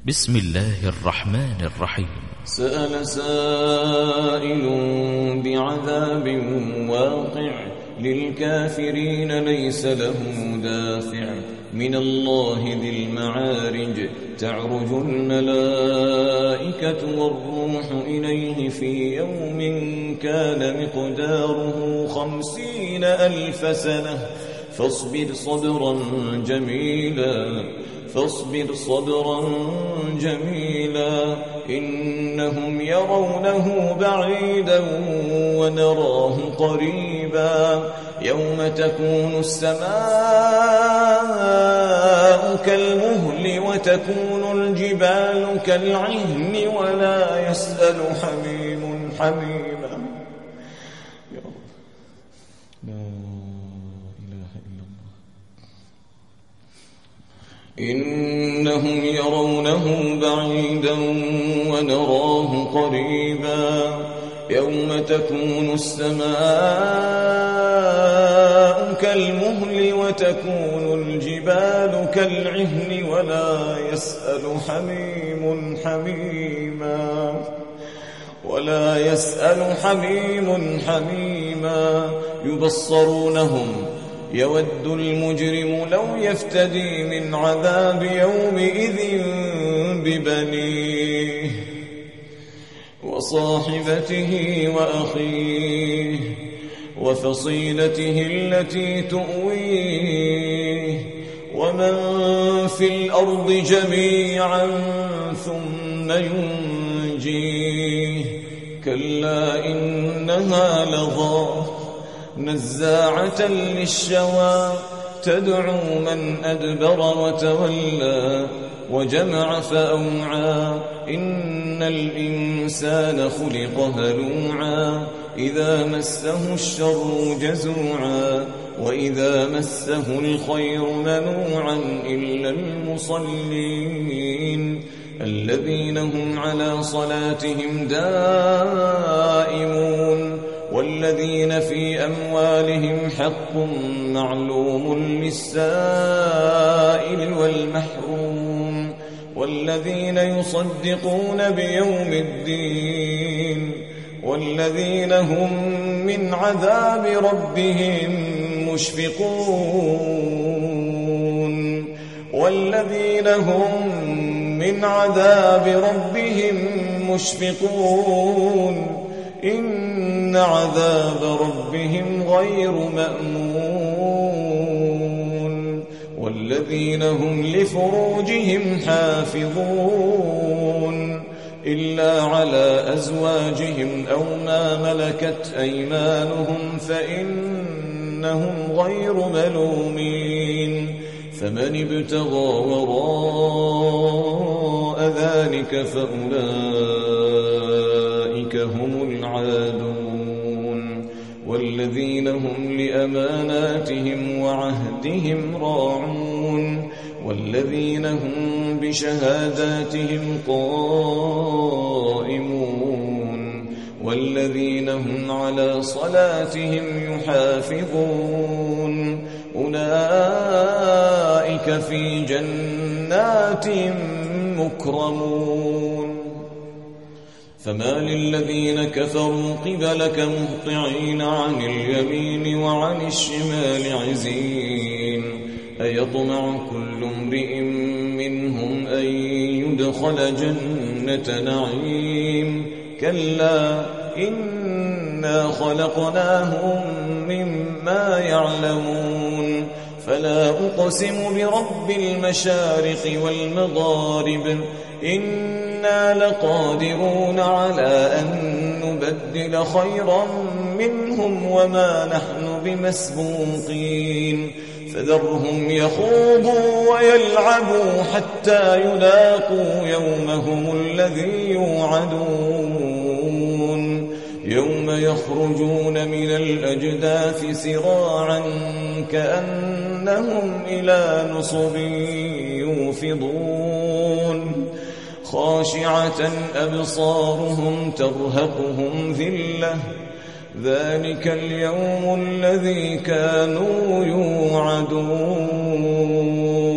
بسم الله الرحمن الرحيم. سأل سائل بعذاب واقع للكافرين ليس له دافع من الله ذي المعارج تعرج الملائكة والروح إليه في يوم كان مقداره 50,000 سنة فاصبر صبرا جميلا إنهم يرونه بعيدا ونراه قريبا يوم تكون السماء كالمهل وتكون الجبال كالعهن ولا يسأل حميم حميما. إنهم يرونه بعيدا ونراه قريبا يوم تكون السماء كالمهل وتكون الجبال كالعهن ولا يسأل حميم حميما يبصرونهم يود المجرم لو يفتدي من عذاب يومئذ ببنيه وصاحبته وأخيه وفصيلته التي تؤويه ومن في الأرض جميعا ثم ينجيه كلا إنها لظى نزاعة للشوى تدعو من أدبر وتولى وجمع فأوعى إن الإنسان خلق هلوعا إذا مسه الشر جزوعا وإذا مسه الخير منوعا إلا المصلين الذين هم على صلاتهم دائمون والذين في أموالهم حق معلوم للسائل والمحروم والذين يصدقون بيوم الدين والذين هم من عذاب ربهم مشفقون إن عذاب ربهم غير مأمون والذين هم لفروجهم حافظون إلا على أزواجهم أو ما ملكت أيمانهم فإنهم غير ملومين فمن ابتغى وراء ذلك فأولئك هم العادون والذين هم لأماناتهم وعهدهم راعون والذين هم بشهاداتهم قائمون والذين هم على صلاتهم يحافظون أولئك في جنات مكرمون فما للذين كفروا قبلك مهطعين عن اليمين وعن الشمال عزين أيطمع كل امرئ منهم أن يدخل جنة نعيم كلا إنا خلقناهم مما يعلمون فلا أقسم برب المشارق والمغارب إنا لقادرون على أن نبدل خيرا منهم وما نحن بمسبوقين فذرهم يخوضوا ويلعبوا حتى يلاقوا يومهم الذي يوعدون يوم يخرجون من الأجداث سراعا كأنهم إلى نصب يوفضون خاشعة أبصارهم ترهقهم ذلة ذلك اليوم الذي كانوا يوعدون